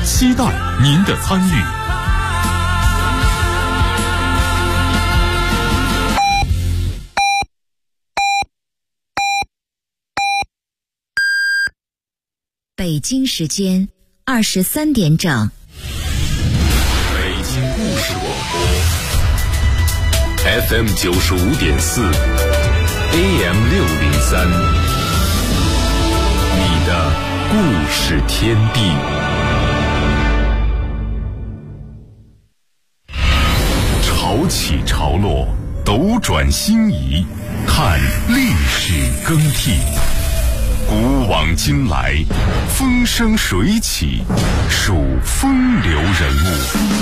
期待您的参与。 北京时间23点整。 北京故事广播 FM 95.4 AM 603，你的故事天地。潮起潮落，斗转星移，看历史更替。古往今来，风生水起，数风流人物。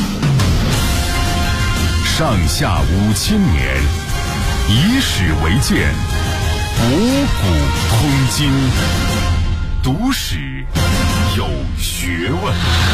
上下5000年，以史为鉴，博古通今，读史有学问。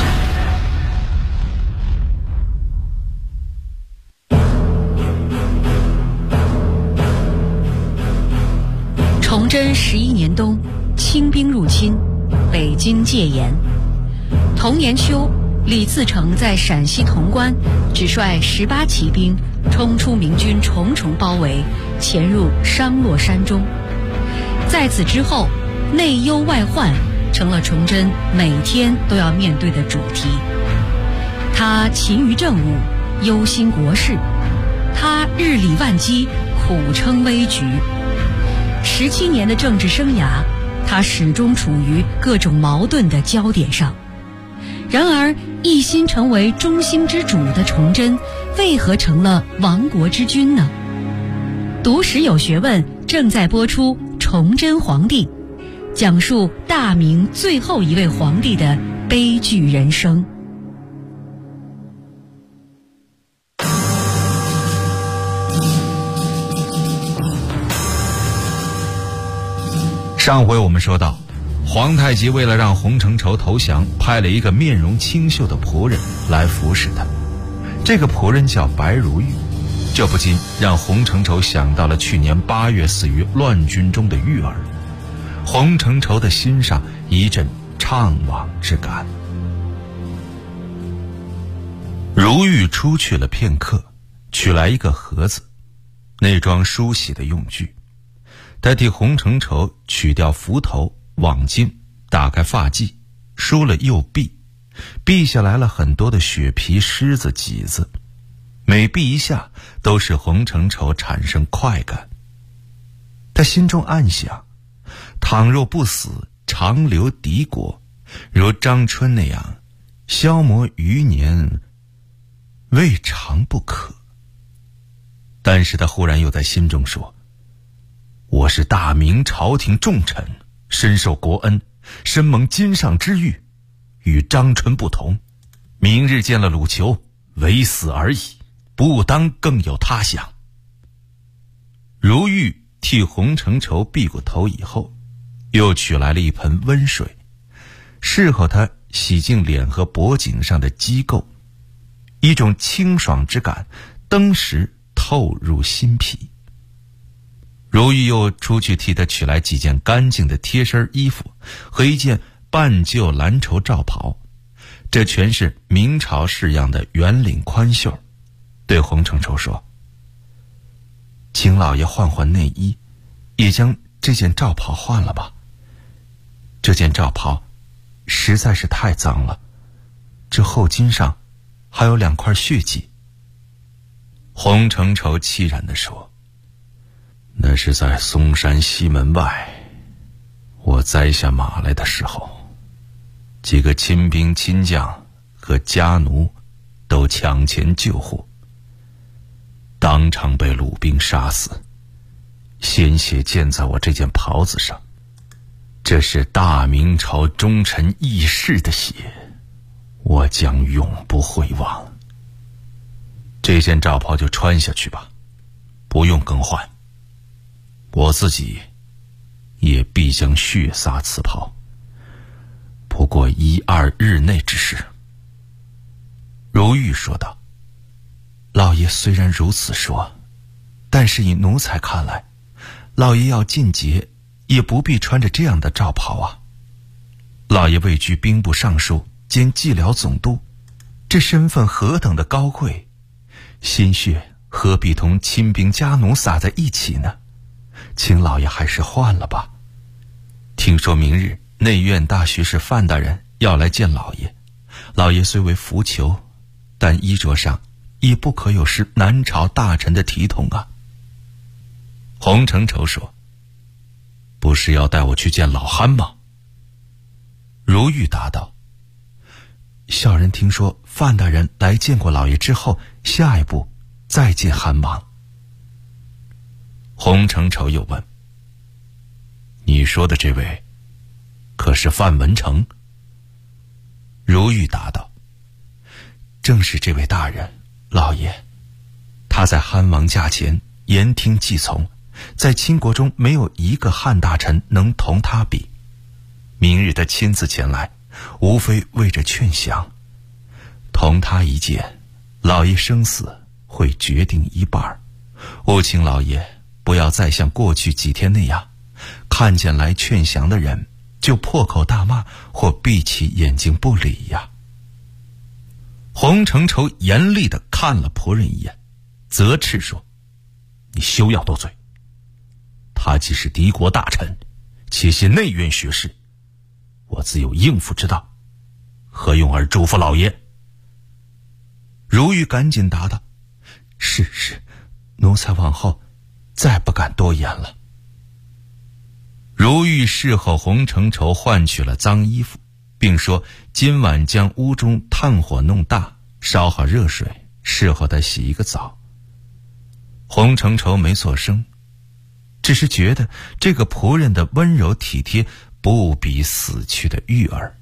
崇祯11年冬，清兵入侵，北京戒严。同年秋，李自成在陕西潼关只率18骑兵冲出明军重重包围，潜入商洛山中。在此之后，内忧外患成了崇祯每天都要面对的主题。他勤于政务，忧心国事，他日理万机，苦撑危局。17年的政治生涯，他始终处于各种矛盾的焦点上。然而，一心成为中兴之主的崇祯，为何成了亡国之君呢？读史有学问正在播出《崇祯皇帝》，讲述大明最后一位皇帝的悲剧人生。 上回我们说到，皇太极为了让洪承畴投降，派了一个面容清秀的仆人来服侍他。这个仆人叫白如玉，这不禁让洪承畴想到了去年8月死于乱军中的玉儿。洪承畴的心上一阵怅惘之感。如玉出去了片刻，取来一个盒子，内装梳洗的用具。他替洪承畴取掉幞头、网巾，打开发髻，梳了右臂，避下来了很多的血皮、虱子、棘子，每避一下都使洪承畴产生快感。他心中暗想，倘若不死，长留敌国，如张春那样消磨余年，未尝不可。但是他忽然又在心中说，我是大明朝廷重臣，深受国恩，身蒙金上之誉，与张春不同。明日见了鲁囚，唯死而已，不当更有他想。如玉替洪承畴避过头以后，又取来了一盆温水，侍候他洗净脸和脖颈上的机构，一种清爽之感登时透入心脾。如玉又出去替他取来几件干净的贴身衣服和一件半旧蓝绸罩袍，这全是明朝式样的圆领宽袖，对洪承畴说，请老爷换换内衣，也将这件罩袍换了吧。这件罩袍实在是太脏了，这后襟上还有2块血迹。洪承畴凄然地说，那是在嵩山西门外，我栽下马来的时候，几个亲兵亲将和家奴都抢前救护，当场被鲁兵杀死，鲜血溅在我这件袍子上，这是大明朝忠臣义士的血，我将永不会忘。这件罩袍就穿下去吧，不用更换。我自己也必将血洒此袍，不过1、2日内之事。如玉说道，老爷虽然如此说，但是以奴才看来，老爷要进节也不必穿着这样的罩袍啊。老爷位居兵部尚书， 兼蓟辽总督，这身份何等的高贵，心血何必同亲兵家奴撒在一起呢？请老爷还是换了吧。听说明日内院大学士范大人要来见老爷，老爷虽为浮囚，但衣着上也不可有失南朝大臣的体统啊。洪承畴说：不是要带我去见老憨吗？如玉答道：小人听说范大人来见过老爷之后，下一步再见憨王。洪承畴又问：你说的这位可是范文成？如玉答道：正是这位大人，老爷。他在憨王驾前言听计从，在倾国中没有一个汉大臣能同他比。明日他亲自前来，无非为着劝降。同他一见，老爷生死会决定一半。务请老爷不要再像过去几天那样，看见来劝降的人就破口大骂或闭起眼睛不理呀。洪承畴严厉地看了仆人一眼，责斥说：你休要多嘴。他既是敌国大臣，且系内院学士，我自有应付之道，何用而嘱咐老爷？如玉赶紧答道：是，奴才往后再不敢多言了。如玉侍候洪承畴换取了脏衣服，并说今晚将屋中炭火弄大，烧好热水，侍候他洗一个澡。洪承畴没作声，只是觉得这个仆人的温柔体贴不比死去的玉儿。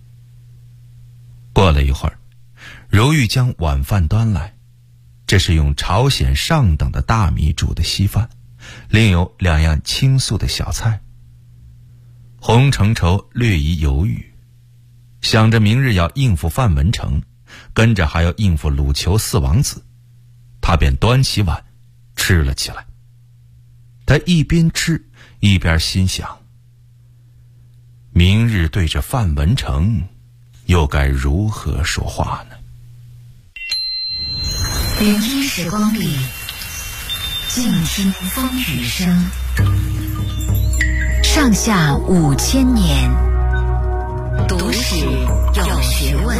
过了一会儿，如玉将晚饭端来，这是用朝鲜上等的大米煮的稀饭，另有2样清素的小菜。洪承畴略一犹豫，想着明日要应付范文成，跟着还要应付鲁囚4王子，他便端起碗吃了起来。他一边吃一边心想：明日对着范文成又该如何说话呢？ 聆听时光里，静听风雨声。上下5000年，读史有学问。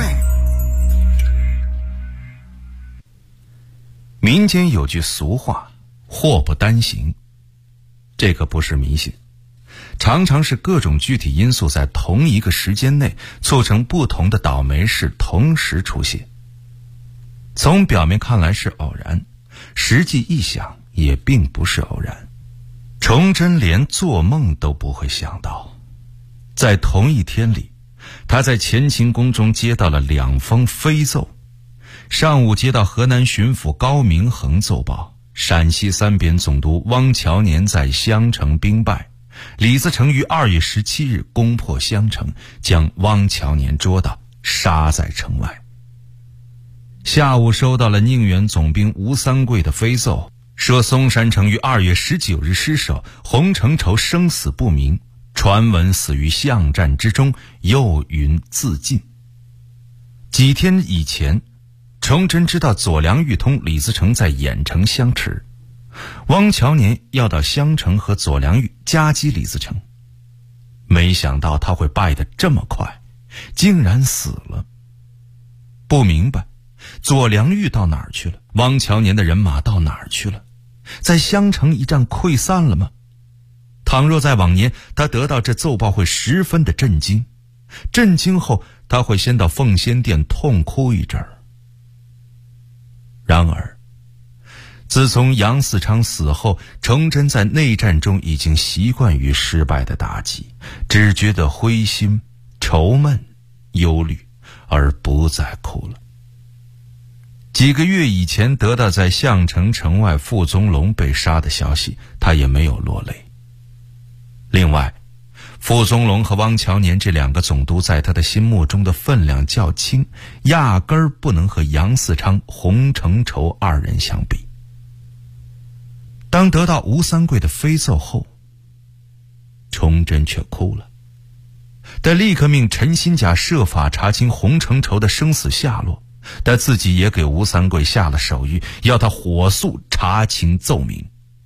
民间有句俗话：祸不单行。这个不是迷信，常常是各种具体因素在同一个时间内促成不同的倒霉事同时出现。从表面看来是偶然，实际一想也并不是偶然。崇祯连做梦都不会想到，在同一天里，他在乾清宫中接到了2封飞奏。上午接到河南巡抚高明衡奏报，陕西3边总督汪乔年在襄城兵败，李自成于2月17日攻破襄城，将汪乔年捉到，杀在城外。下午收到了宁远总兵吴三桂的飞奏，说松山城于2月19日失守，洪承畴生死不明，传闻死于巷战之中，又云自尽。几天以前，崇祯知道左良玉同李自成在郾城相持，汪乔年要到襄城和左良玉夹击李自成，没想到他会败得这么快，竟然死了。不明白左良玉到哪儿去了，汪乔年的人马到哪儿去了？在襄城一战溃散了吗？倘若在往年，他得到这奏报会十分的震惊，震惊后他会先到奉先殿痛哭一阵儿。然而自从杨嗣昌死后，崇祯在内战中已经习惯于失败的打击，只觉得灰心、愁闷、忧虑，而不再哭了。几个月以前得到在项城城外傅宗龙被杀的消息，他也没有落泪。另外，傅宗龙和汪乔年这2个总督在他的心目中的分量较轻，压根儿不能和杨嗣昌、洪承畴2人相比。当得到吴三桂的飞奏后，崇祯却哭了。 他立刻命陈新甲设法查清洪承畴的生死下落，但自己也给吴三桂下了手谕，要他火速查清奏明。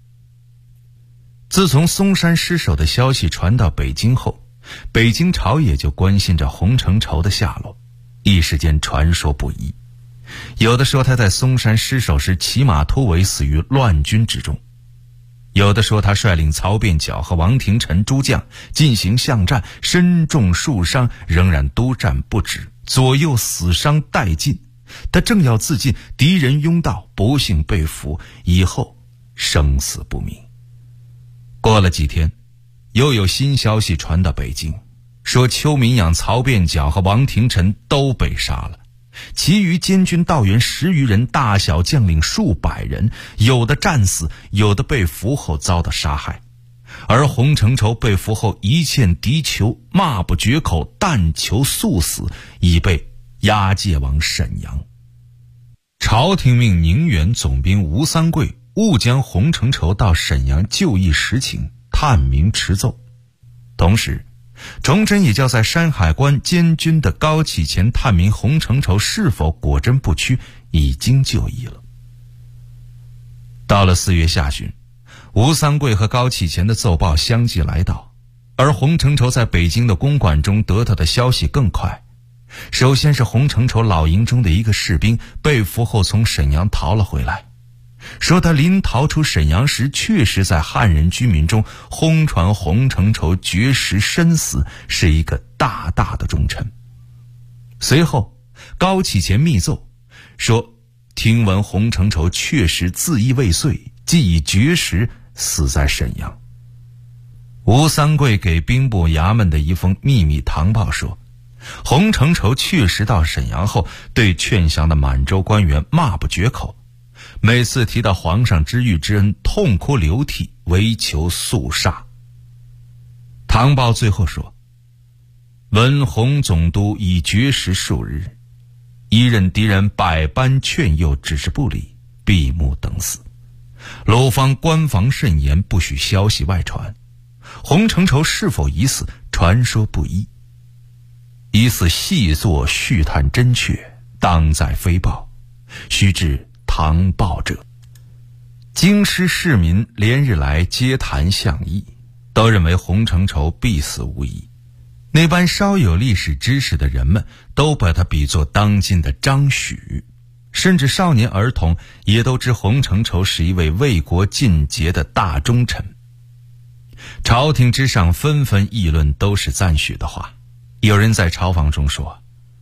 自从嵩山失守的消息传到北京后，北京朝野就关心着洪承畴的下落，一时间传说不一。有的说他在嵩山失守时骑马突围死于乱军之中，有的说他率领曹变角和王廷臣诸将进行巷战，身中数伤，仍然督战不止，左右死伤殆尽。他正要自尽，敌人拥到，不幸被俘，以后生死不明。过了几天，又有新消息传到北京，说邱民养、曹变角和王廷臣都被杀了，其余监军道员10余人，大小将领数百人，有的战死，有的被俘后遭到杀害。而洪承畴被俘后一欠敌求，骂不绝口，但求速死，已被押解往沈阳。朝廷命宁远总兵吴三桂误将洪承畴到沈阳就义实情探明持奏，同时崇祯也叫在山海关监军的高启乾探明洪承畴是否果真不屈，已经就义了。到了4月下旬，吴三桂和高启乾的奏报相继来到，而洪承畴在北京的公馆中得到的消息更快。首先是洪承畴老营中的一个士兵被俘后从沈阳逃了回来，说他临逃出沈阳时，确实在汉人居民中轰传洪承畴绝食身死，是一个大大的忠臣。随后高启乾密奏说，听闻洪承畴确实自缢未遂，即已绝食死在沈阳。吴三桂给兵部衙门的一封秘密堂报说，洪承畴确实到沈阳后，对劝降的满洲官员骂不绝口，每次提到皇上知遇之恩，痛哭流涕，唯求速杀。堂报最后说，闻洪总督已绝食数日，一任敌人百般劝诱，只是不理，闭目等死。鲁方官防甚严，不许消息外传。洪承畴是否已死，传说不一，疑似细作续探真确，当在飞报，须至堂报者。京师市民连日来皆谈相议，都认为洪承畴必死无疑。那般稍有历史知识的人们都把他比作当今的张许，甚至少年儿童也都知洪承畴是一位为国尽节的大忠臣。朝廷之上纷纷议论，都是赞许的话。有人在朝房中说，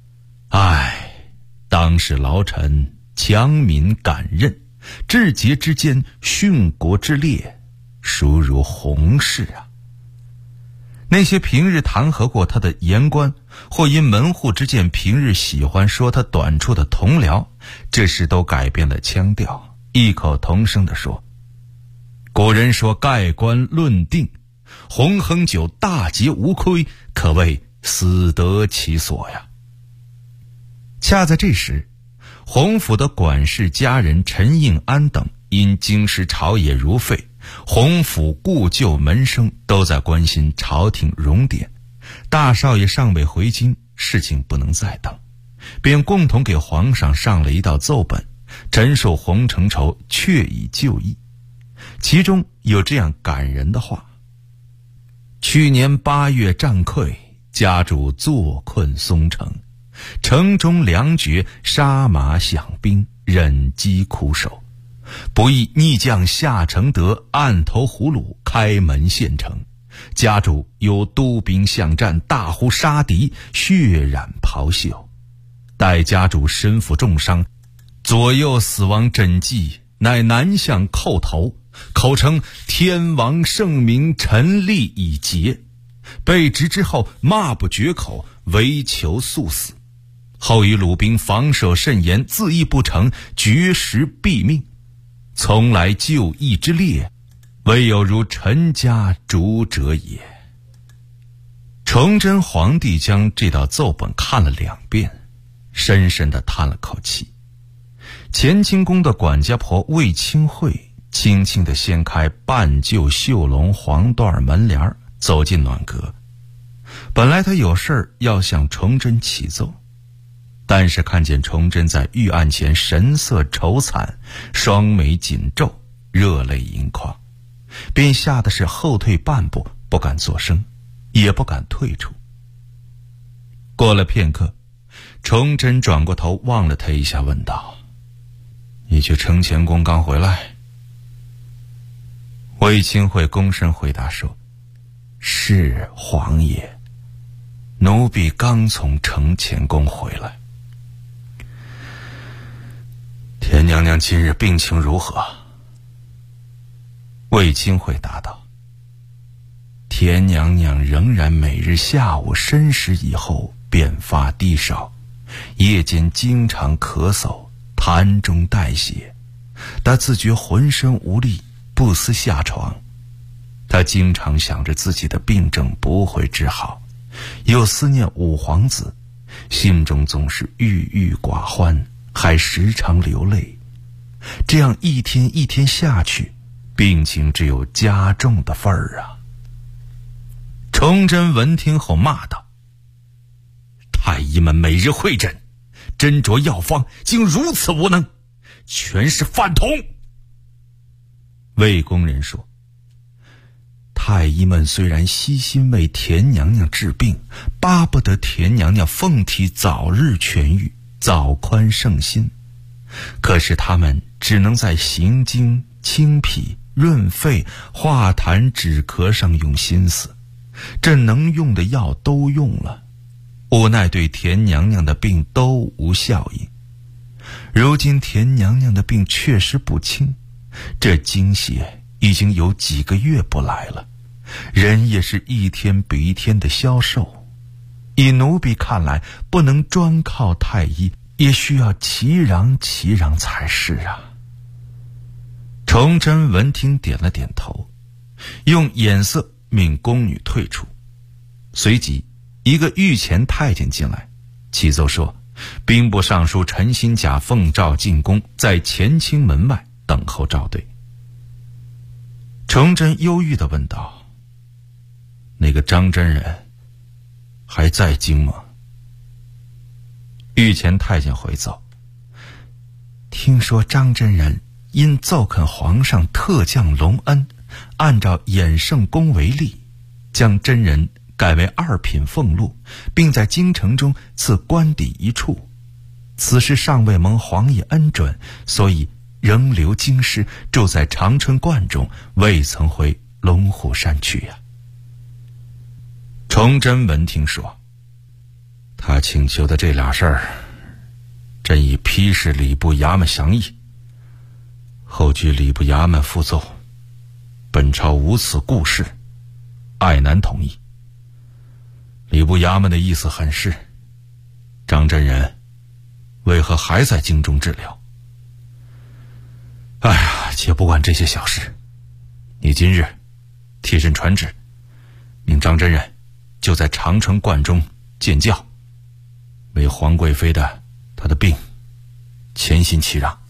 当时劳臣强民敢任，治节之间，殉国之烈，孰如洪氏啊。那些平日弹劾过他的言官，或因门户之见平日喜欢说他短处的同僚，这时都改变了腔调，异口同声地说，古人说盖棺论定，洪亨九大节无亏，可谓死得其所呀。恰在这时，洪府的管事家人陈应安等因京师朝野如沸，洪府故旧门生都在关心朝廷荣典，大少爷尚未回京，事情不能再等，便共同给皇上上了一道奏本，陈述洪承畴确已就义。其中有这样感人的话，去年8月战溃，家主坐困松城，城中粮绝，杀马饷兵，忍饥苦守，不意逆将夏承德暗投葫芦，开门献城，家主有督兵相战，大呼杀敌，血染袍袖，待家主身负重伤，左右死亡枕藉，乃南向叩头，口称天王圣明，臣立已节。被执之后骂不绝口，唯求速死。后与鲁兵防守甚严，自缢不成，绝食毙命。从来就义之烈，唯有如臣家主者也。崇祯皇帝将这道奏本看了2遍，深深地叹了口气。乾清宫的管家婆魏清惠轻轻地掀开半旧绣龙黄缎门帘，走进暖阁。 本来他有事儿要向崇祯启奏，但是看见崇祯在御案前神色愁惨，双眉紧皱，热泪盈眶，便吓得是后退半步，不敢作声，也不敢退出。过了片刻，崇祯转过头望了他一下，问道：“你去承乾宫刚回来？”魏清惠躬身回答说：“是皇爷，奴婢刚从承乾宫回来。”田娘娘今日病情如何？魏清惠答道：“田娘娘仍然每日下午申时以后便发低烧，夜间经常咳嗽，痰中带血，她自觉浑身无力，不思下床。她经常想着自己的病症不会治好，又思念五皇子，心中总是郁郁寡欢，还时常流泪。这样一天一天下去，病情只有加重的份儿啊。”崇祯闻听后骂道：“太医们每日会诊，斟酌药方，竟如此无能，全是反童。”魏公人说：“太医们虽然悉心为田娘娘治病，巴不得田娘娘凤体早日痊愈，早宽圣心，可是他们只能在行经、清脾、润肺、化痰、止咳上用心思，这能用的药都用了，无奈对田娘娘的病都无效应。如今田娘娘的病确实不轻，这经血已经有几个月不来了，人也是一天比一天的消瘦。以奴婢看来，不能专靠太医，也需要齐嚷齐嚷才是啊。”崇祯闻听点了点头，用眼色命宫女退出。随即一个御前太监进来，启奏说兵部尚书陈新甲奉诏进宫，在乾清门外等候召对。崇祯忧郁地问道：“那个张真人还在京吗？”御前太监回奏：“听说张真人因奏恳皇上特降隆恩，按照衍圣宫为例，将真人改为2品俸禄，并在京城中赐官邸一处。此事尚未蒙皇爷恩准，所以仍留京师，住在长春观中，未曾回龙虎山去呀。”崇祯闻听说：“他请求的这俩事儿，朕已批示礼部衙门详议，后据礼部衙门复奏，本朝无此故事，爱难同意。礼部衙门的意思很是，张真人为何还在京中治疗？哎呀，且不管这些小事，你今日替朕传旨，命张真人就在长春观中见教，为皇贵妃她的病潜心祈让。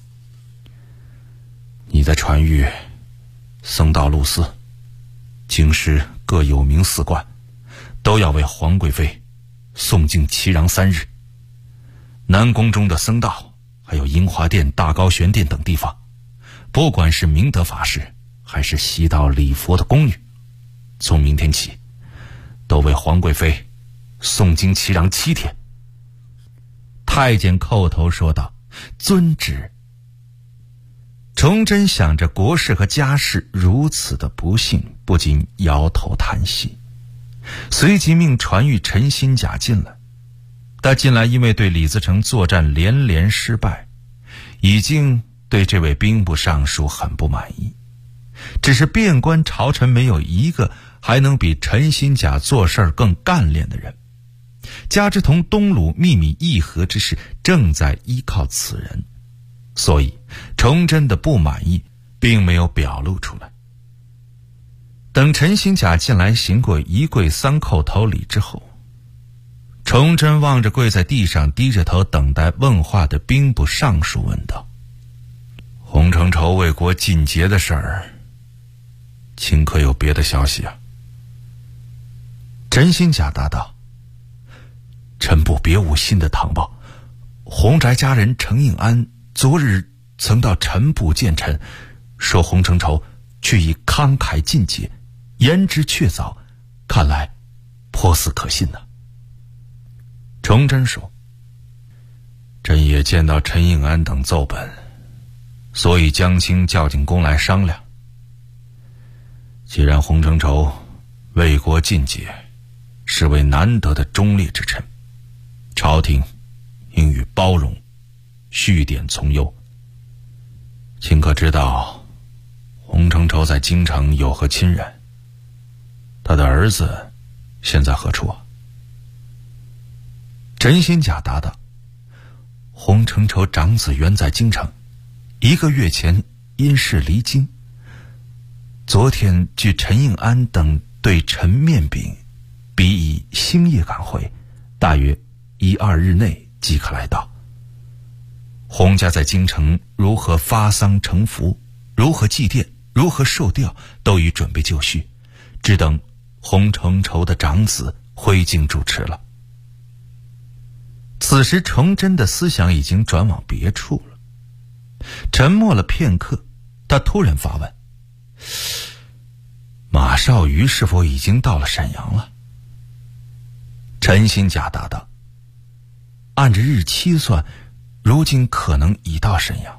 你在传谕僧道露司，京师各有名寺观都要为皇贵妃诵经祈禳3日。南宫中的僧道，还有英华殿、大高玄殿等地方，不管是明德法师还是习道礼佛的宫女，从明天起都为皇贵妃诵经祈禳7天。太监叩头说道：“遵旨。”崇祯想着国事和家事如此的不幸，不禁摇头叹息，随即命传谕陈新甲进来。他进来因为对李自成作战连连失败，已经对这位兵部尚书很不满意，只是遍观朝臣没有一个还能比陈新甲做事更干练的人，加之同东鲁秘密议和之事正在依靠此人，所以崇祯的不满意并没有表露出来。等陈新甲进来行过1跪3叩头礼之后，崇祯望着跪在地上低着头等待问话的兵部尚书问道：“洪承畴为国尽节的事儿，卿可有别的消息啊？” 陈新甲答道：“臣部别无新的堂报，洪宅家人程应安昨日曾到臣部见臣，说洪承畴却已慷慨尽解，言之确凿，看来颇似可信呢。”崇祯说：“朕也见到陈应安等奏本，所以江青叫进宫来商量。既然洪承畴为国尽解，是位难得的忠烈之臣，朝廷应予包容，续典从优。卿可知道洪承畴在京城有何亲人？他的儿子现在何处啊？”陈新甲答道：“洪承畴长子原在京城，1个月前因事离京。昨天据陈应安等对陈面禀，彼以星夜赶回，大约1、2日内即可来到。洪家在京城如何发丧成服，如何祭奠，如何受吊，都已准备就绪，只等洪承畴的长子回京主持了。”此时崇祯的思想已经转往别处了。沉默了片刻，他突然发问：“马绍瑜是否已经到了沈阳了？”陈新甲答道：“按着日期算，如今可能已到沈阳。”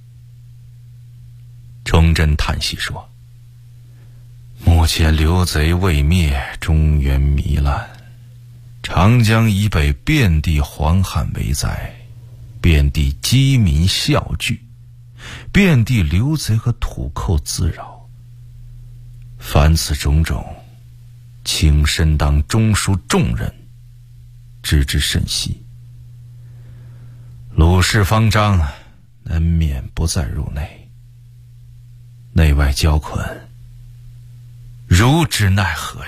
崇祯叹息说：“目前刘贼未灭，中原糜烂，长江以北遍地黄旱为灾，遍地饥民啸聚，遍地刘贼和土寇滋扰。凡此种种，卿身当中书重任，知之甚悉。鲁氏方章难免不再入内，内外交困，如之奈何呀？”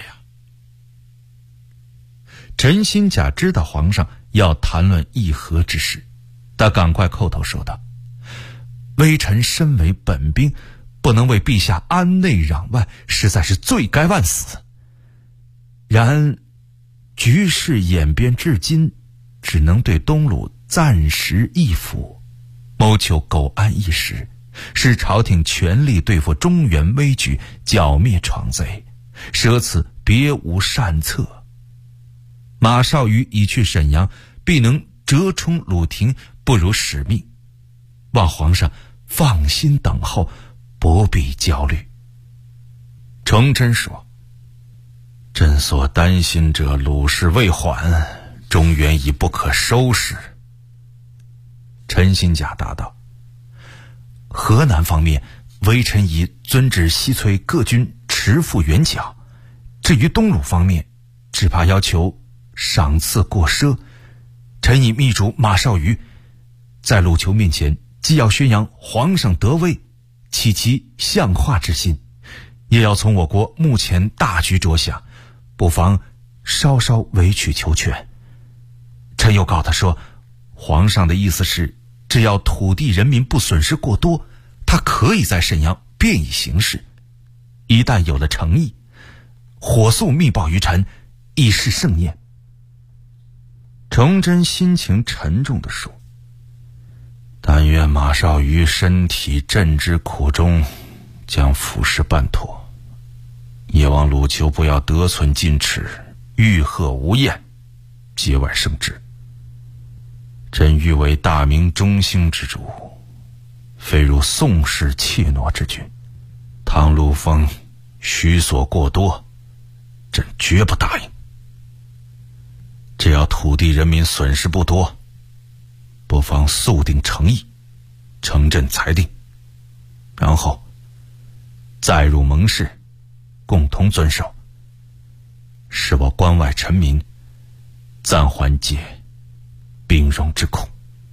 陈新甲知道皇上要谈论议和之事，他赶快叩头说道：“微臣身为本兵，不能为陛下安内攘外，实在是罪该万死。然局势演变至今，只能对东鲁暂时易服，谋求苟安一时，使朝廷全力对付中原危局，剿灭闯贼，舍此别无善策。马绍瑜已去沈阳，必能折冲鲁廷，不辱使命。望皇上放心等候，不必焦虑。”崇祯说：“朕所担心者，鲁氏未缓，中原已不可收拾。”陈新甲答道：“河南方面，微臣已遵旨西催各军持赴援剿。至于东鲁方面，只怕要求赏赐过奢，臣已密嘱马绍瑜，在鲁囚面前，既要宣扬皇上得威，启其相化之心，也要从我国目前大局着想，不妨稍稍委曲求全。臣又告他说，皇上的意思是，只要土地人民不损失过多，他可以在沈阳便以行事。一旦有了诚意，火速密报于臣，以示盛宴。”崇祯心情沉重地说：“但愿马绍瑜身体朕之苦衷，将腐事办妥，也望鲁囚不要得寸进尺，欲贺无厌，节外生枝。朕欲为大明中兴之主，非如宋氏怯懦之君，唐陆丰虚所过多，朕绝不答应。只要土地人民损失不多，不妨速定诚意，呈朕裁定，然后再入盟誓，共同遵守，使我关外臣民暂缓解兵戎之苦。”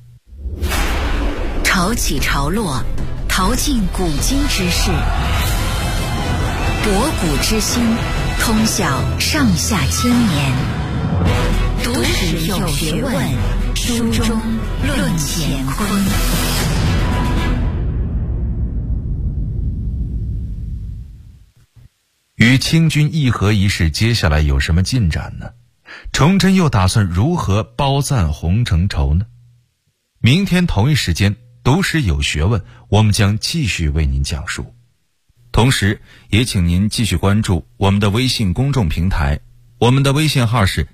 潮起潮落，淘尽古今之事，博古之心，通晓上下千年。读史有学问，书中论乾坤。 与与清军议和一事接下来有什么进展呢？崇祯又打算如何褒赞洪承畴呢？明天同一时间，读史有学问，我们将继续为您讲述。同时也请您继续关注我们的微信公众平台，我们的微信号是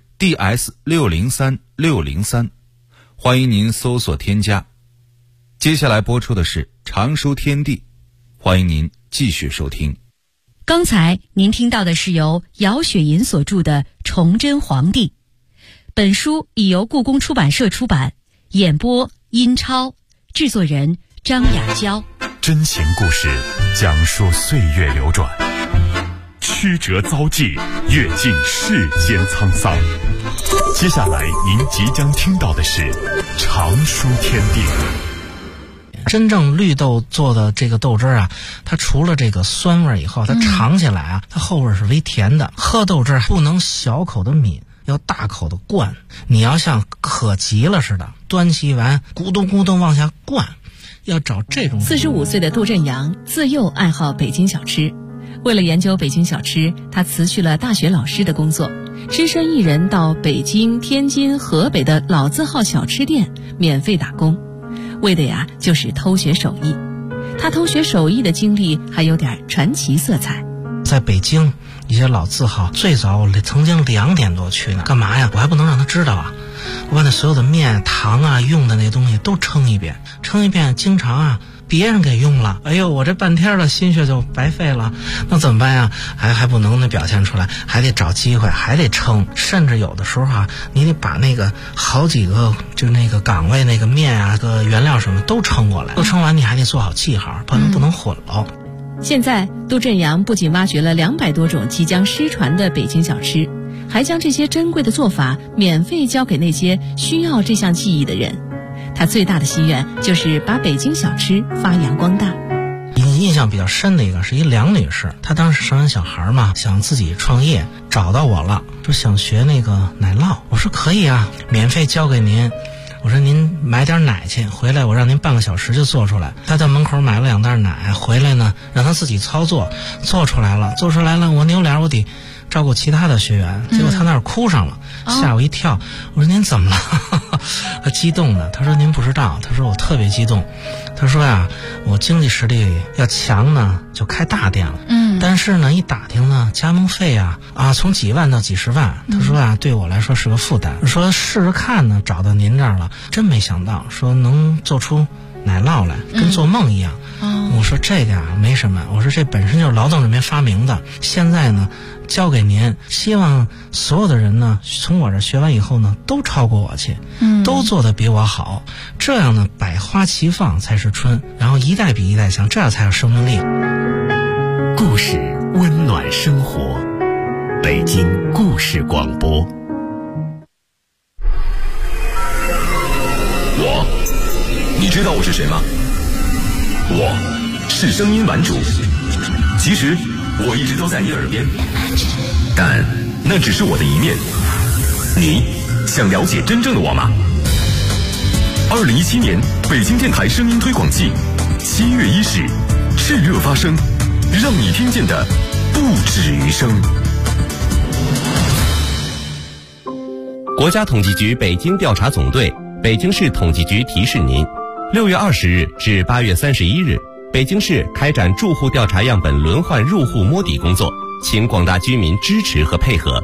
DS603603，欢迎您搜索添加。接下来播出的是常书天地，欢迎您继续收听。 刚才您听到的是由姚雪银所著的《崇祯皇帝》，本书已由故宫出版社出版，演播殷超，制作人张雅娇。 真情故事讲述岁月流转，曲折遭际，阅尽世间沧桑。接下来您即将听到的是常书天地。 真正绿豆做的这个豆汁啊，它除了这个酸味以后，它尝起来啊，它后味是微甜的。喝豆汁不能小口的抿，要大口的灌。你要像渴急了似的，端起碗咕咚咕咚往下灌，要找这种。 45岁的杜振阳自幼爱好北京小吃，为了研究北京小吃，他辞去了大学老师的工作，只身一人到北京、天津、河北的老字号小吃店免费打工，为的呀就是偷学手艺。他偷学手艺的经历还有点传奇色彩。 在北京一些老字号，最早我曾经2点多去呢，干嘛呀？我还不能让他知道啊！我把那所有的面、糖啊、用的那东西都称一遍，经常啊别人给用了，哎呦，我这半天的心血就白费了，那怎么办呀？还不能那表现出来，还得找机会，还得称，甚至有的时候啊，你得把那个好几个就那个岗位那个面啊、个原料什么都称过来，都称完你还得做好记号，不能混了。 现在杜振阳不仅挖掘了200多种即将失传的北京小吃，还将这些珍贵的做法免费教给那些需要这项技艺的人。他最大的心愿就是把北京小吃发扬光大。 印象比较深的一个是一梁女士，她当时生完小孩嘛，想自己创业，找到我了，说想学那个奶酪。我说可以啊，免费教给您。我说您买点奶去，回来我让您半个小时就做出来。他在门口买了2袋奶，回来呢让他自己操作，做出来了，我扭脸我得照顾其他的学员，结果他那儿哭上了，吓我一跳。我说您怎么了？他激动的，他说您不知道，他说我特别激动。他说呀，我经济实力要强呢，就开大店了。但是呢，一打听呢，加盟费啊从几万到几十万。他说啊，对我来说是个负担。说试试看呢，找到您这儿了，真没想到，说能做出奶酪来，跟做梦一样。我说这个啊没什么，我说这本身就是劳动人民发明的，现在呢交给您，希望所有的人呢从我这学完以后呢都超过我去，都做得比我好，这样呢百花齐放才是春，然后一代比一代强，这样才有生命力。 故事温暖生活，北京故事广播。你知道我是谁吗？我是声音玩主，其实我一直都在你耳边，但那只是我的一面。你想了解真正的我吗？2017年北京电台声音推广季7月1日炽热发声，让你听见的不止于声。 国家统计局北京调查总队、北京市统计局提示您：6月20日至8月31日，北京市开展住户调查样本轮换入户摸底工作，请广大居民支持和配合。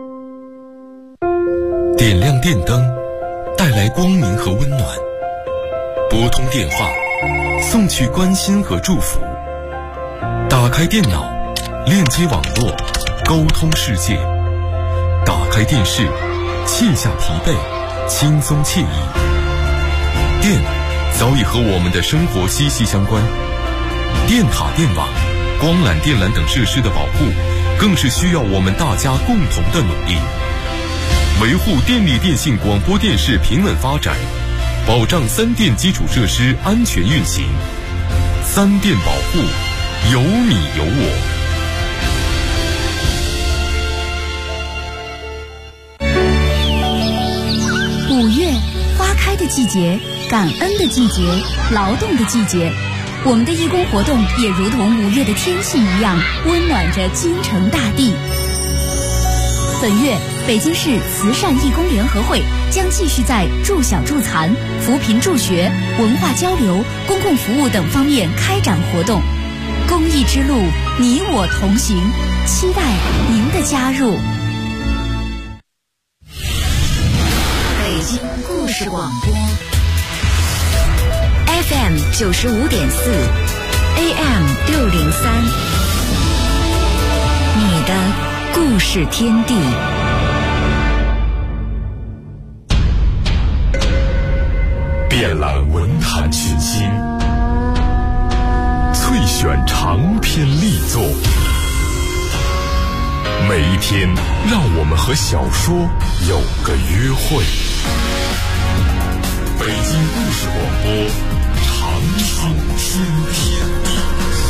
点亮电灯，带来光明和温暖；拨通电话，送去关心和祝福；打开电脑，链接网络，沟通世界；打开电视，卸下疲惫，轻松惬意。电早已和我们的生活息息相关，电塔、电网、光缆、电缆等设施的保护，更是需要我们大家共同的努力。维护电力电信广播电视平稳发展，保障3电基础设施安全运行。3电保护，有你有我。 5月，花开的季节，感恩的季节，劳动的季节。 我们的义工活动也如同5月的天气一样，温暖着京城大地。本月，北京市慈善义工联合会将继续在助小助残、扶贫助学、文化交流、公共服务等方面开展活动。公益之路，你我同行，期待您的加入。 北京故事广播 FM 95.4 AM 603，你的故事天地。 遍览文坛群星，萃选长篇力作，每一天让我们和小说有个约会。北京故事广播，长春新天地。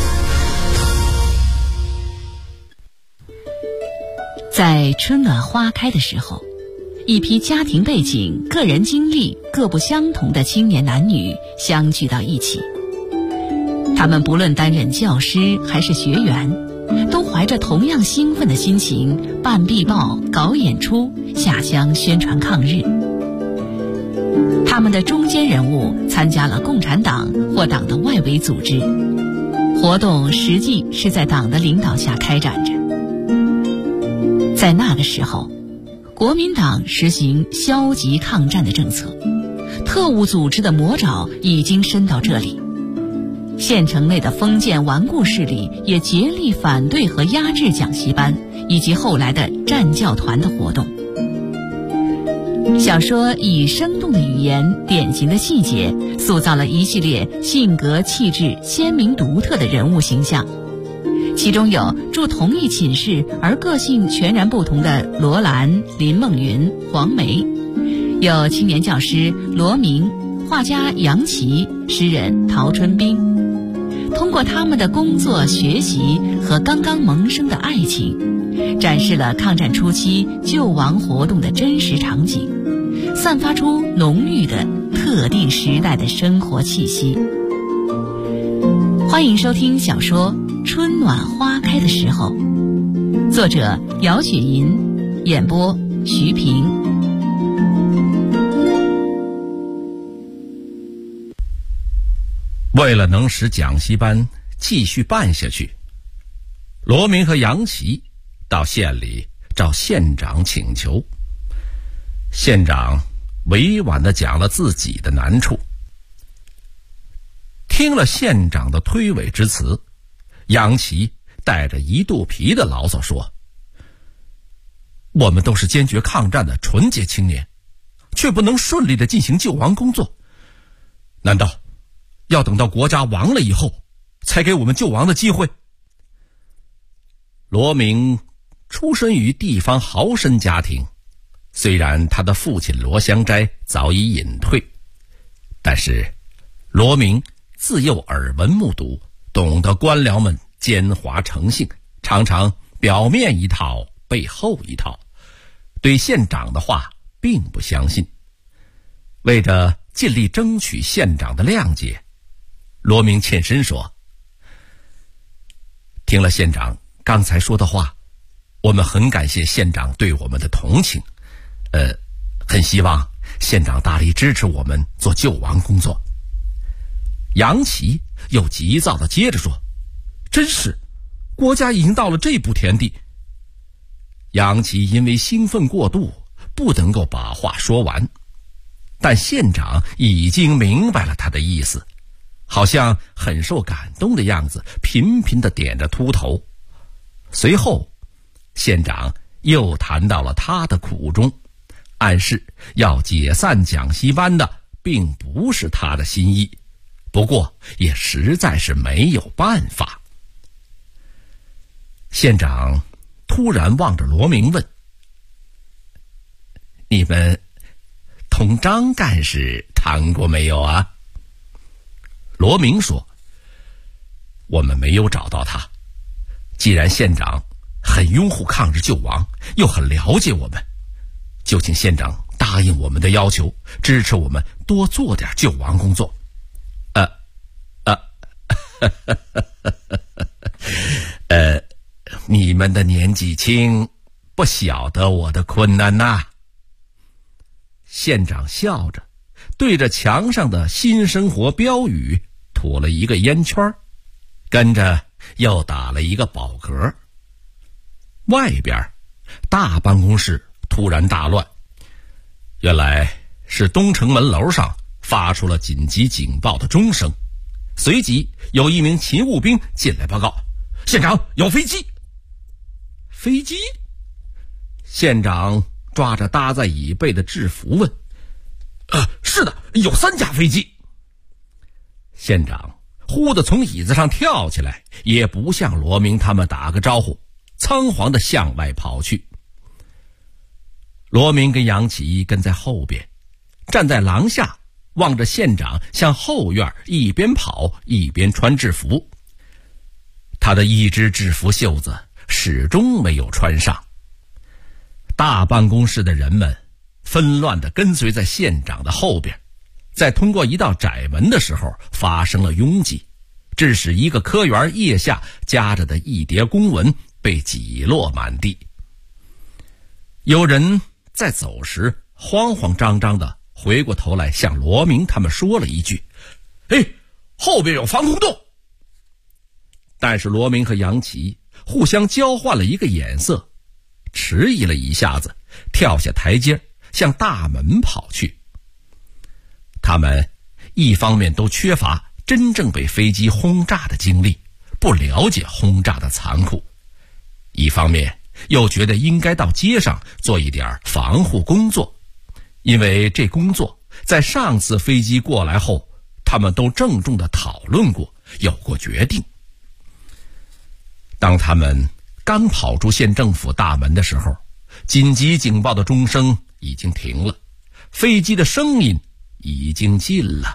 在春暖花开的时候，一批家庭背景、个人经历各不相同的青年男女相聚到一起。他们不论担任教师还是学员，都怀着同样兴奋的心情办壁报、搞演出，下乡宣传抗日。他们的中坚人物参加了共产党或党的外围组织，活动实际是在党的领导下开展着。在那个时候，国民党实行消极抗战的政策，特务组织的魔爪已经伸到这里。县城内的封建顽固势力也竭力反对和压制讲习班以及后来的战教团的活动。小说以生动的语言、典型的细节，塑造了一系列性格气质鲜明独特的人物形象。其中有住同一寝室而个性全然不同的罗兰、林梦云、黄梅，有青年教师罗明、画家杨琦、诗人陶春冰。通过他们的工作、学习和刚刚萌生的爱情，展示了抗战初期救亡活动的真实场景，散发出浓郁的特定时代的生活气息。欢迎收听小说《春暖花开的时候》，作者姚雪银，演播徐平。 为了能使讲习班继续办下去，罗明和杨琦到县里找县长请求。县长委婉地讲了自己的难处。听了县长的推诿之词，杨琦带着一肚皮的牢骚说：我们都是坚决抗战的纯洁青年，却不能顺利地进行救亡工作，难道要等到国家亡了以后才给我们救亡的机会？罗明出身于地方豪绅家庭，虽然他的父亲罗香斋早已隐退，但是罗明自幼耳闻目睹，懂得官僚们奸猾成性，常常表面一套背后一套，对县长的话并不相信。为着尽力争取县长的谅解，罗明欠身说：听了县长刚才说的话，我们很感谢县长对我们的同情，很希望县长大力支持我们做救亡工作。杨琦又急躁地接着说：真是，国家已经到了这步田地。杨琦因为兴奋过度，不能够把话说完，但县长已经明白了他的意思，好像很受感动的样子，频频地点着秃头。随后县长又谈到了他的苦衷，暗示要解散讲习班的并不是他的心意，不过也实在是没有办法。县长突然望着罗明问：你们同张干事谈过没有啊？罗明说：我们没有找到他，既然县长很拥护抗日救亡，又很了解我们，就请县长答应我们的要求，支持我们多做点救亡工作。 你们的年纪轻，不晓得我的困难呐。县长笑着，对着墙上的新生活标语吐了一个烟圈，跟着又打了一个饱嗝。外边大办公室突然大乱，原来是东城门楼上发出了紧急警报的钟声，随即有一名勤务兵进来报告：县长，有飞机。飞机？县长抓着搭在椅背的制服问：是的，有3架飞机。县长忽地从椅子上跳起来，也不向罗明他们打个招呼，仓皇地向外跑去。罗明跟杨启跟在后边，站在廊下望着县长向后院一边跑一边穿制服。他的一只制服袖子始终没有穿上。大办公室的人们纷乱地跟随在县长的后边，在通过一道窄门的时候发生了拥挤，致使一个科员腋下夹着的一叠公文被挤落满地。有人在走时慌慌张张地回过头来向罗明他们说了一句：后边有防空洞。但是罗明和杨奇互相交换了一个眼色，迟疑了一下子，跳下台阶向大门跑去。他们一方面都缺乏真正被飞机轰炸的经历，不了解轰炸的残酷，一方面又觉得应该到街上做一点防护工作，因为这工作在上次飞机过来后他们都郑重地讨论过，有过决定。当他们刚跑出县政府大门的时候，紧急警报的钟声已经停了，飞机的声音已经近了。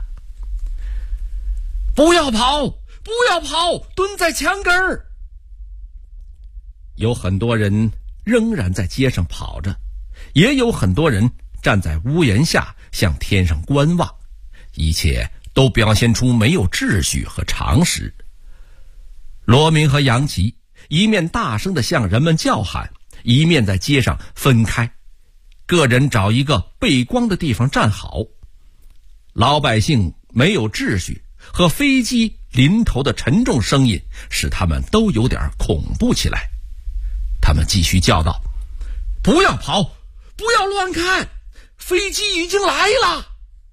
不要跑，不要跑，蹲在墙根儿。有很多人仍然在街上跑着，也有很多人站在屋檐下向天上观望，一切都表现出没有秩序和常识。罗明和杨奇一面大声地向人们叫喊，一面在街上分开，个人找一个背光的地方站好。老百姓没有秩序和飞机临头的沉重声音使他们都有点恐怖起来。他们继续叫道：不要跑，不要乱看，飞机已经来了。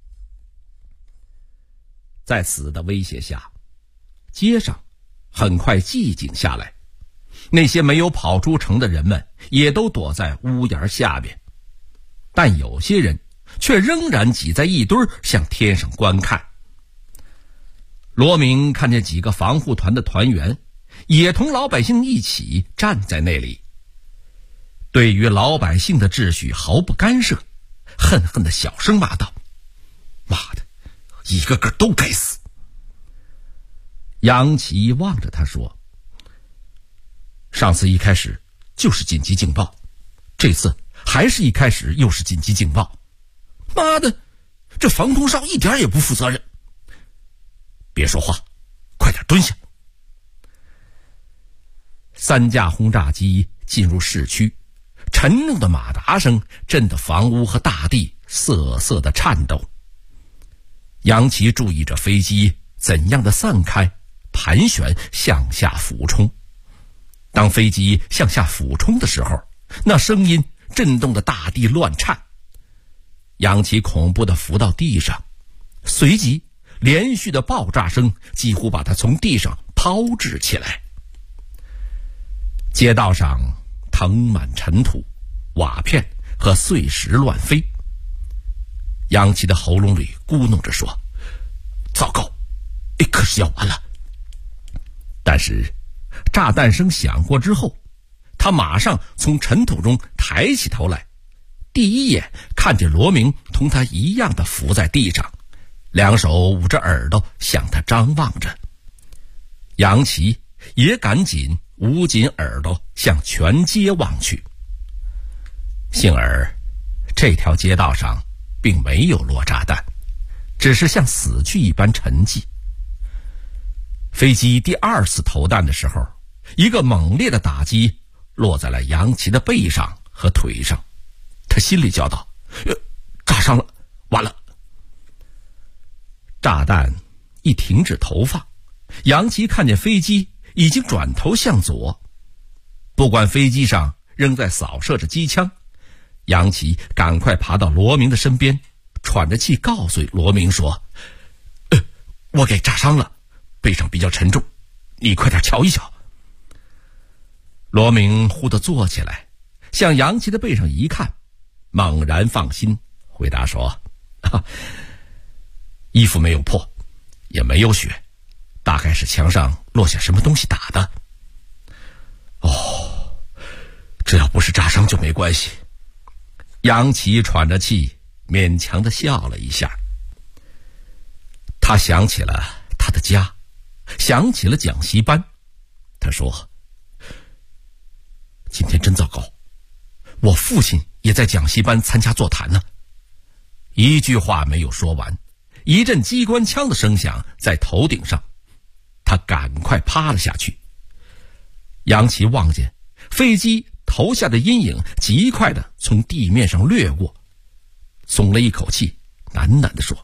在死的威胁下，街上很快寂静下来，那些没有跑出城的人们也都躲在屋檐下边，但有些人却仍然挤在一堆向天上观看。罗明看见几个防护团的团员也同老百姓一起站在那里，对于老百姓的秩序毫不干涉，恨恨地小声骂道：妈的，一个个都该死。杨奇望着他说：上次一开始就是紧急警报，这次还是一开始又是紧急警报。妈的，这防空哨一点也不负责任。别说话，快点蹲下。3架轰炸机进入市区，沉重的马达声震得房屋和大地瑟瑟的颤抖。杨奇注意着飞机怎样的散开、盘旋向下俯冲。当飞机向下俯冲的时候，那声音震动的大地乱颤。杨奇恐怖地伏到地上，随即连续的爆炸声几乎把他从地上抛掷起来。街道上腾满尘土、瓦片和碎石乱飞。杨奇的喉咙里咕哝着说：糟糕，可是要完了。但是炸弹声响过之后，他马上从尘土中抬起头来，第一眼看见罗明同他一样的伏在地上，两手捂着耳朵向他张望着。杨奇也赶紧捂紧耳朵向全街望去。幸而这条街道上并没有落炸弹，只是像死去一般沉寂。 飞机第2次投弹的时候，一个猛烈的打击落在了杨奇的背上和腿上，他心里叫道：炸伤了，完了。炸弹一停止投放，杨奇看见飞机已经转头向左，不管飞机上仍在扫射着机枪，杨奇赶快爬到罗明的身边，喘着气告诉罗明说：我给炸伤了，背上比较沉重，你快点瞧一瞧。罗明忽地坐起来，向杨奇的背上一看，猛然放心，回答说：衣服没有破，也没有血，大概是墙上落下什么东西打的。这要不是炸伤就没关系。杨奇喘着气，勉强地笑了一下。他想起了他的家，想起了讲习班。他说：今天真糟糕，我父亲也在讲习班参加座谈呢。一句话没有说完，一阵机关枪的声响在头顶上，他赶快趴了下去。杨奇望见飞机投下的阴影极快地从地面上掠过，松了一口气，喃喃地说：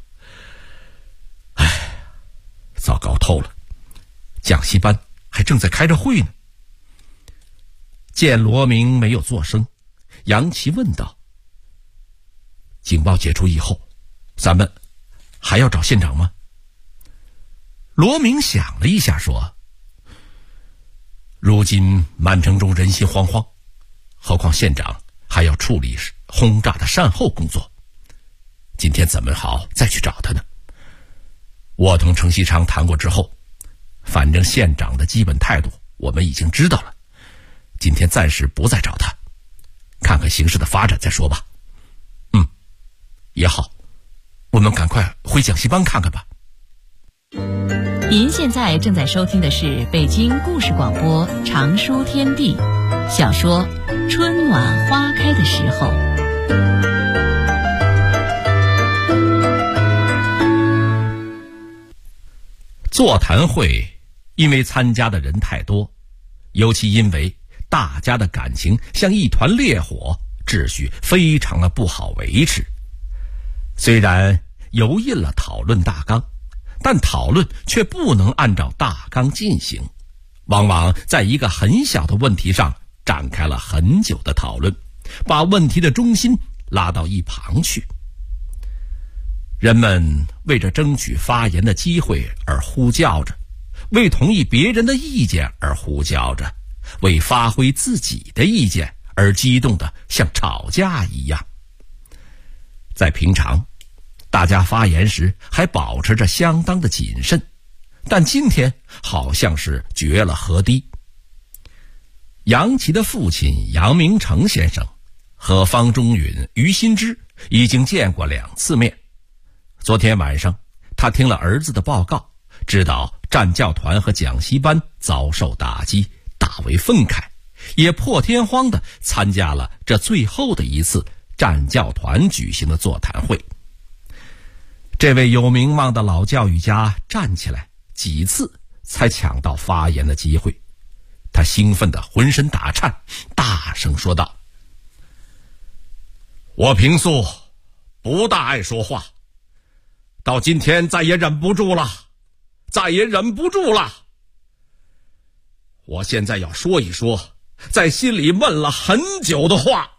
糟糕透了，讲习班还正在开着会呢。见罗明没有作声，杨奇问道：警报解除以后，咱们还要找县长吗？罗明想了一下说：如今满城中人心惶惶，何况县长还要处理轰炸的善后工作，今天怎么好再去找他呢？我同程锡昌谈过之后，反正县长的基本态度我们已经知道了，今天暂时不再找他，看看形势的发展再说吧。也好，我们赶快回讲习班看看吧。 您现在正在收听的是北京故事广播长书天地小说《春暖花开的时候》。 座谈会因为参加的人太多，尤其因为大家的感情像一团烈火，秩序非常的不好维持。虽然油印了讨论大纲，但讨论却不能按照大纲进行，往往在一个很小的问题上展开了很久的讨论，把问题的中心拉到一旁去。人们为着争取发言的机会而呼叫着，为同意别人的意见而呼叫着，为发挥自己的意见而激动的像吵架一样。在平常，大家发言时还保持着相当的谨慎，但今天好像是决了和堤。杨奇的父亲杨明成先生和方中允、于新之已经见过2次面。昨天晚上，他听了儿子的报告，知道战教团和讲习班遭受打击，大为愤慨，也破天荒地参加了这最后的一次战教团举行的座谈会。这位有名望的老教育家站起来几次才抢到发言的机会，他兴奋得浑身打颤，大声说道：我平素不大爱说话，到今天再也忍不住了，我现在要说一说在心里闷了很久的话。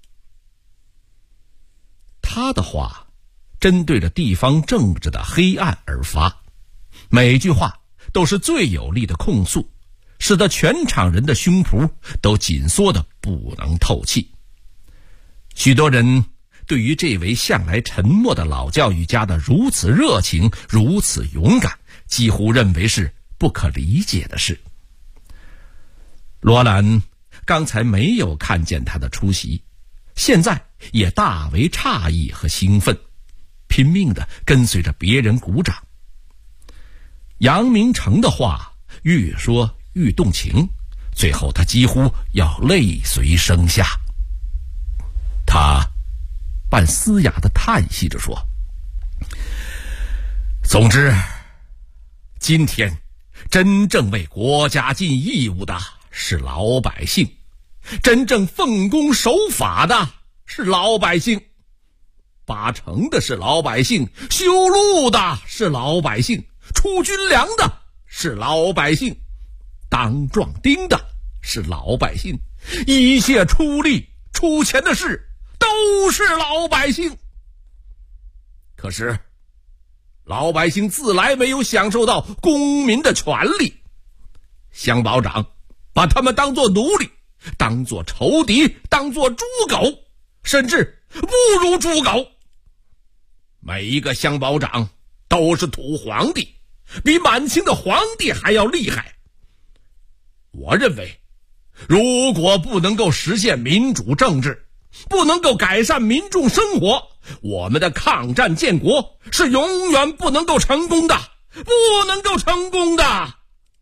他的话针对着地方政治的黑暗而发，每句话都是最有力的控诉，使得全场人的胸脯都紧缩得不能透气。许多人对于这位向来沉默的老教育家的如此热情，如此勇敢，几乎认为是不可理解的事。罗兰刚才没有看见他的出席，现在也大为诧异和兴奋，拼命地跟随着别人鼓掌。杨明成的话越说越动情，最后他几乎要泪随声下。他半嘶哑地叹息着说：总之，今天真正为国家尽义务的是老百姓，真正奉公守法的是老百姓，拔城的是老百姓，修路的是老百姓，出军粮的是老百姓，当壮丁的是老百姓，一切出力出钱的事都是老百姓。可是老百姓自来没有享受到公民的权利，乡保长把他们当作奴隶，当作仇敌，当作猪狗，甚至不如猪狗。每一个乡保长都是土皇帝，比满清的皇帝还要厉害。我认为，如果不能够实现民主政治，不能够改善民众生活，我们的抗战建国是永远不能够成功的，不能够成功的。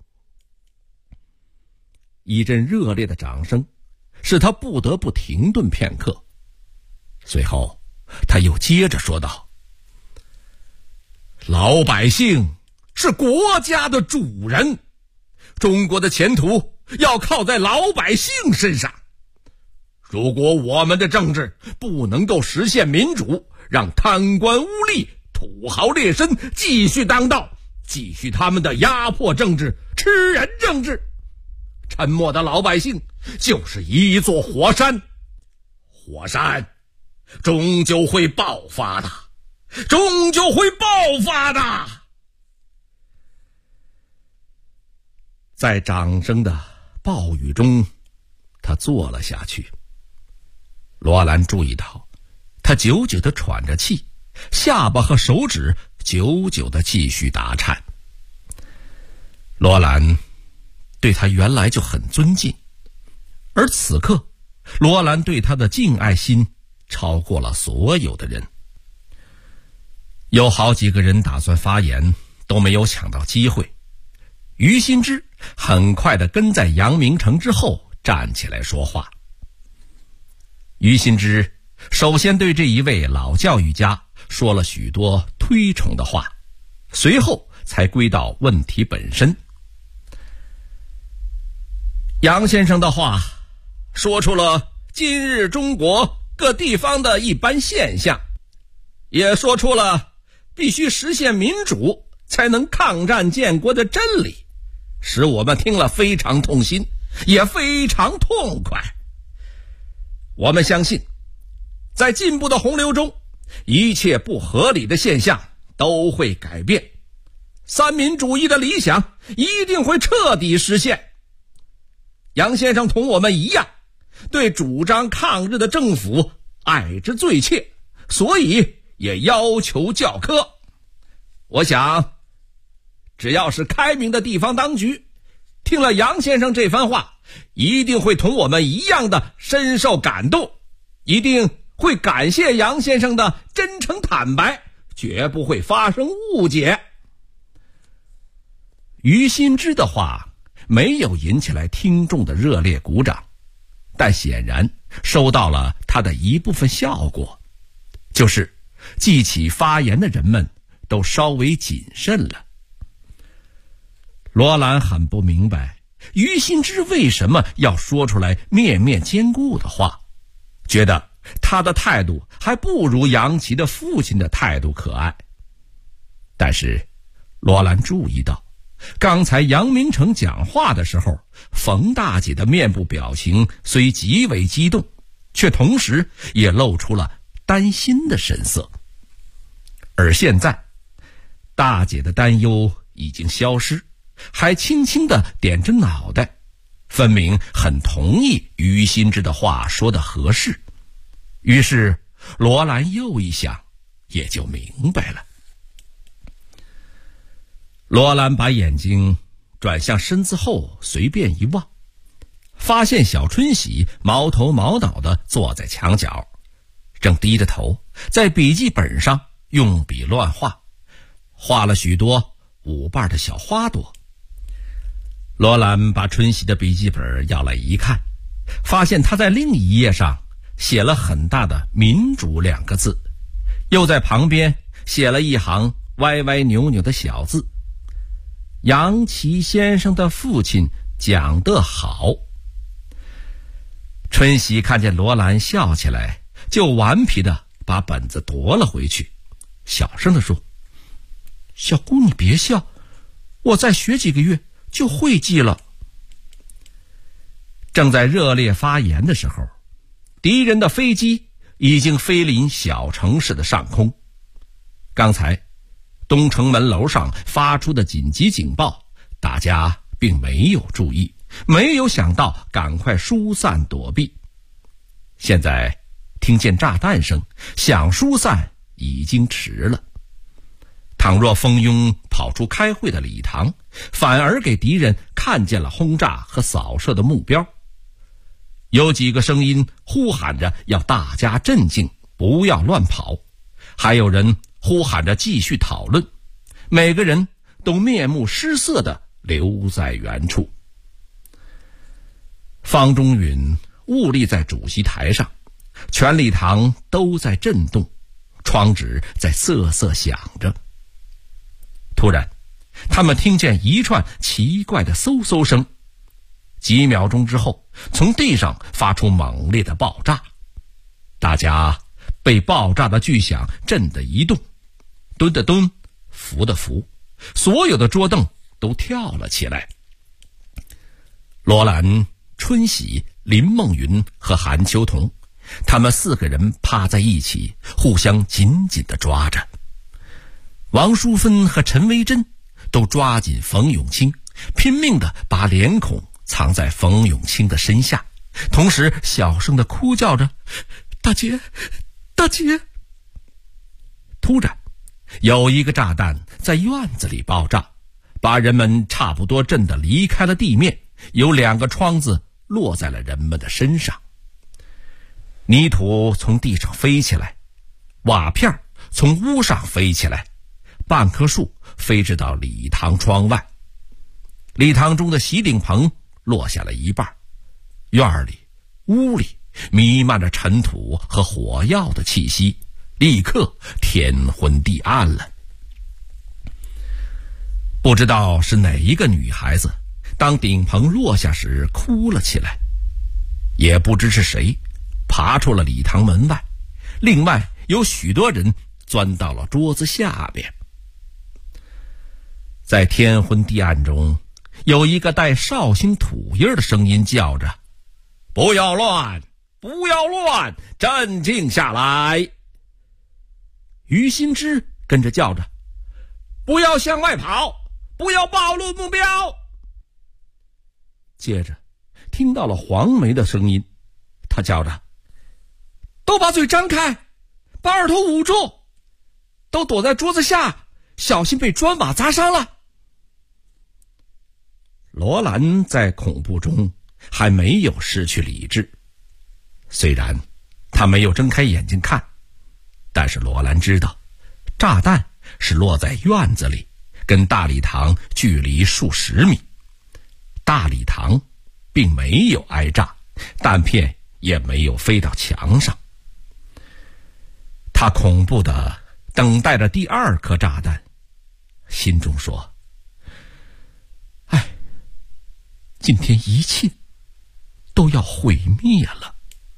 一阵热烈的掌声使他不得不停顿片刻，随后他又接着说道：老百姓是国家的主人，中国的前途要靠在老百姓身上。如果我们的政治不能够实现民主，让贪官污吏、土豪劣绅继续当道，继续他们的压迫政治、吃人政治，沉默的老百姓就是一座火山，火山终究会爆发的，终究会爆发的。在掌声的暴雨中，他坐了下去。罗兰注意到他久久地喘着气，下巴和手指久久地继续打颤。罗兰对他原来就很尊敬，而此刻罗兰对他的敬爱心超过了所有的人。有好几个人打算发言，都没有抢到机会。于新之很快地跟在杨明成之后站起来说话。于新之首先对这一位老教育家说了许多推崇的话，随后才归到问题本身。杨先生的话说出了今日中国各地方的一般现象，也说出了必须实现民主才能抗战建国的真理，使我们听了非常痛心，也非常痛快。我们相信，在进步的洪流中，一切不合理的现象都会改变，三民主义的理想一定会彻底实现。杨先生同我们一样，对主张抗日的政府爱之最切，所以也要求教科。我想，只要是开明的地方当局，听了杨先生这番话，一定会同我们一样的深受感动，一定会感谢杨先生的真诚坦白，绝不会发生误解。于新之的话没有引起来听众的热烈鼓掌，但显然收到了他的一部分效果，就是记起发言的人们都稍微谨慎了。罗兰很不明白于新之为什么要说出来面面坚固的话，觉得他的态度还不如杨琦的父亲的态度可爱。但是罗兰注意到，刚才杨明成讲话的时候，冯大姐的面部表情虽极为激动，却同时也露出了担心的神色。而现在大姐的担忧已经消失，还轻轻地点着脑袋，分明很同意于新之的话说得合适。于是罗兰又一想，也就明白了。罗兰把眼睛转向身子后，随便一望，发现小春喜毛头毛脑地坐在墙角，正低着头在笔记本上用笔乱画，画了许多舞瓣的小花朵。罗兰把春喜的笔记本要来一看，发现他在另一页上写了很大的民主2个字，又在旁边写了一行歪歪扭扭的小字。 杨琦先生的父亲讲得好。春喜看见罗兰笑起来，就顽皮地把本子夺了回去，小声地说：小姑你别笑，我再学几个月就会记了。正在热烈发言的时候，敌人的飞机已经飞临小城市的上空。刚才东城门楼上发出的紧急警报，大家并没有注意，没有想到赶快疏散躲避。现在听见炸弹声，想疏散已经迟了。倘若蜂拥跑出开会的礼堂，反而给敌人看见了轰炸和扫射的目标。有几个声音呼喊着要大家镇静，不要乱跑，还有人呼喊着继续讨论，每个人都面目失色地留在原处。方中允兀立在主席台上，全礼堂都在震动，窗纸在瑟瑟响着。突然，他们听见一串奇怪的嗖嗖声，几秒钟之后，从地上发出猛烈的爆炸。大家被爆炸的巨响震得一动，蹲的蹲，扶的扶，所有的桌凳都跳了起来。罗兰、春喜、林梦云和韩秋桐，他们4个人趴在一起，互相紧紧地抓着。王淑芬和陈维珍都抓紧冯永清，拼命地把脸孔藏在冯永清的身下，同时小声地哭叫着：大姐，大姐。突然有一个炸弹在院子里爆炸，把人们差不多震得离开了地面，有2个窗子落在了人们的身上。泥土从地上飞起来，瓦片从屋上飞起来，半棵树飞至到礼堂窗外。礼堂中的席顶棚落下了一半，院里、屋里弥漫着尘土和火药的气息，立刻天昏地暗了。不知道是哪一个女孩子，当顶棚落下时哭了起来，也不知是谁爬出了礼堂门外，另外有许多人钻到了桌子下边。在天昏地暗中，有一个带绍兴土音的声音叫着：不要乱，不要乱，镇静下来。于心之跟着叫着：不要向外跑，不要暴露目标。接着听到了黄梅的声音，她叫着：都把嘴张开，把耳朵捂住，都躲在桌子下，小心被砖瓦砸伤了。罗兰在恐怖中还没有失去理智，虽然他没有睁开眼睛看，但是罗兰知道炸弹是落在院子里，跟大礼堂距离数十米。大礼堂并没有挨炸，弹片也没有飞到墙上。他恐怖地等待着第2颗炸弹，心中说：今天一切都要毁灭了。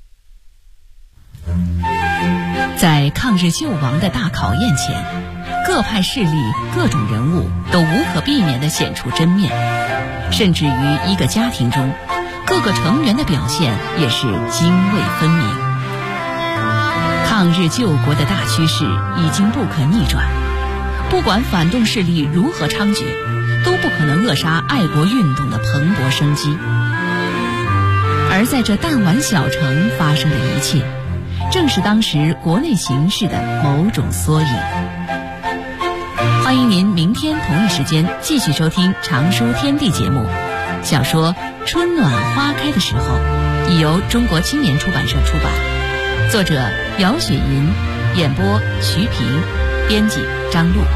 在抗日救亡的大考验前，各派势力、各种人物都无可避免地显出真面，甚至于一个家庭中，各个成员的表现也是泾渭分明。抗日救国的大趋势已经不可逆转，不管反动势力如何猖獗，都不可能扼杀爱国运动的蓬勃生机。而在这弹丸小城发生的一切，正是当时国内形势的某种缩影。欢迎您明天同一时间继续收听《常书天地》节目。小说《春暖花开的时候》已由中国青年出版社出版，作者姚雪银，演播徐平，编辑张璐。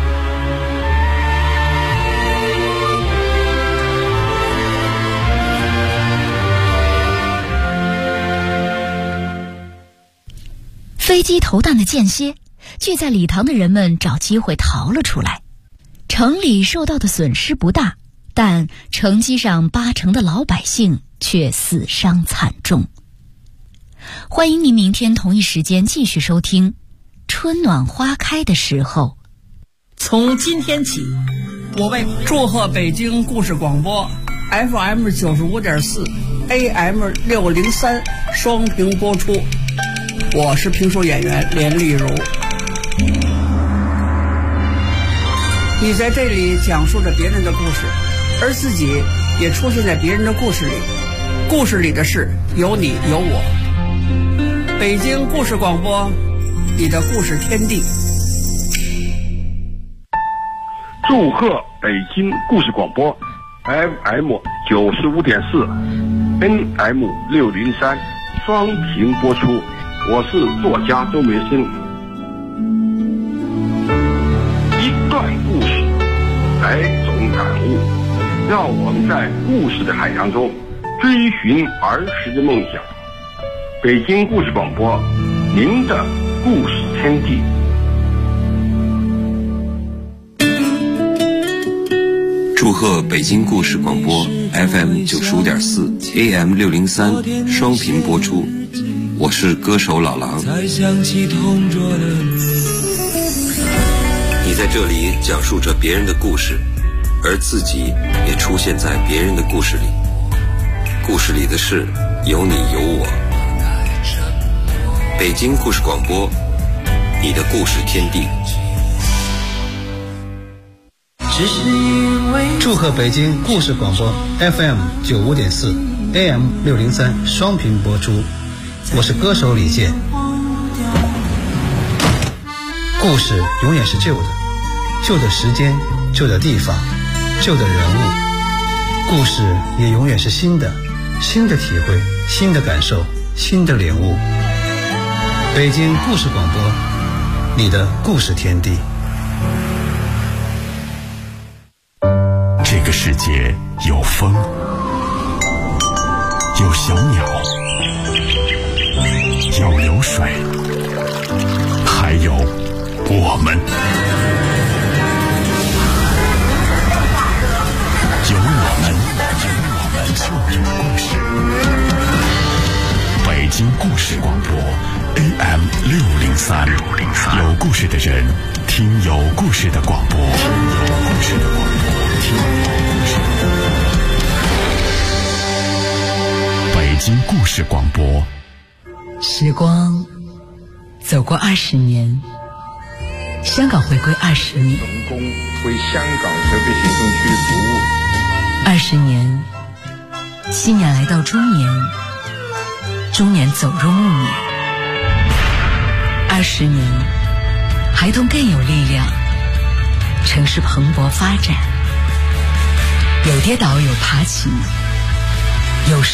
飞机投弹的间歇，聚在礼堂的人们找机会逃了出来。 城里受到的损失不大，但城基上80%的老百姓却死伤惨重。欢迎您明天同一时间继续收听《春暖花开的时候》。 从今天起，我为祝贺北京故事广播 FM 95.4 AM 603双屏播出。我是评书演员连丽如。你在这里讲述着别人的故事，而自己也出现在别人的故事里。故事里的事有你有我。北京故事广播，你的故事天地。 祝贺北京故事广播 FM 95.4 AM 603双屏播出。我是作家周梅生。一段故事，百种感悟，让我们在故事的海洋中追寻儿时的梦想。北京故事广播，您的故事天地。 祝贺北京故事广播 FM 95.4 AM 603双屏播出。我是歌手老狼。你在这里讲述着别人的故事，而自己也出现在别人的故事里。故事里的事有你有我。北京故事广播，你的故事天地。 祝贺北京故事广播 FM 95.4 AM 603双屏播出。我是歌手李健。故事永远是旧的，旧的时间，旧的地方，旧的人物。故事也永远是新的，新的体会，新的感受，新的领悟。北京故事广播，你的故事天地。 这个世界有风，有小鸟，有流水，还有我们。有我们就有故事。北京故事广播 AM 603，有故事的人听有故事的广播，听有故事的广播，听有故事的广播。北京故事广播。 时光走过20年，香港回归20年， 成功为香港特别行政区服务。 20年，青年来到中年，中年走入暮年。20年，孩童更有力量，城市蓬勃发展，有跌倒有爬起，有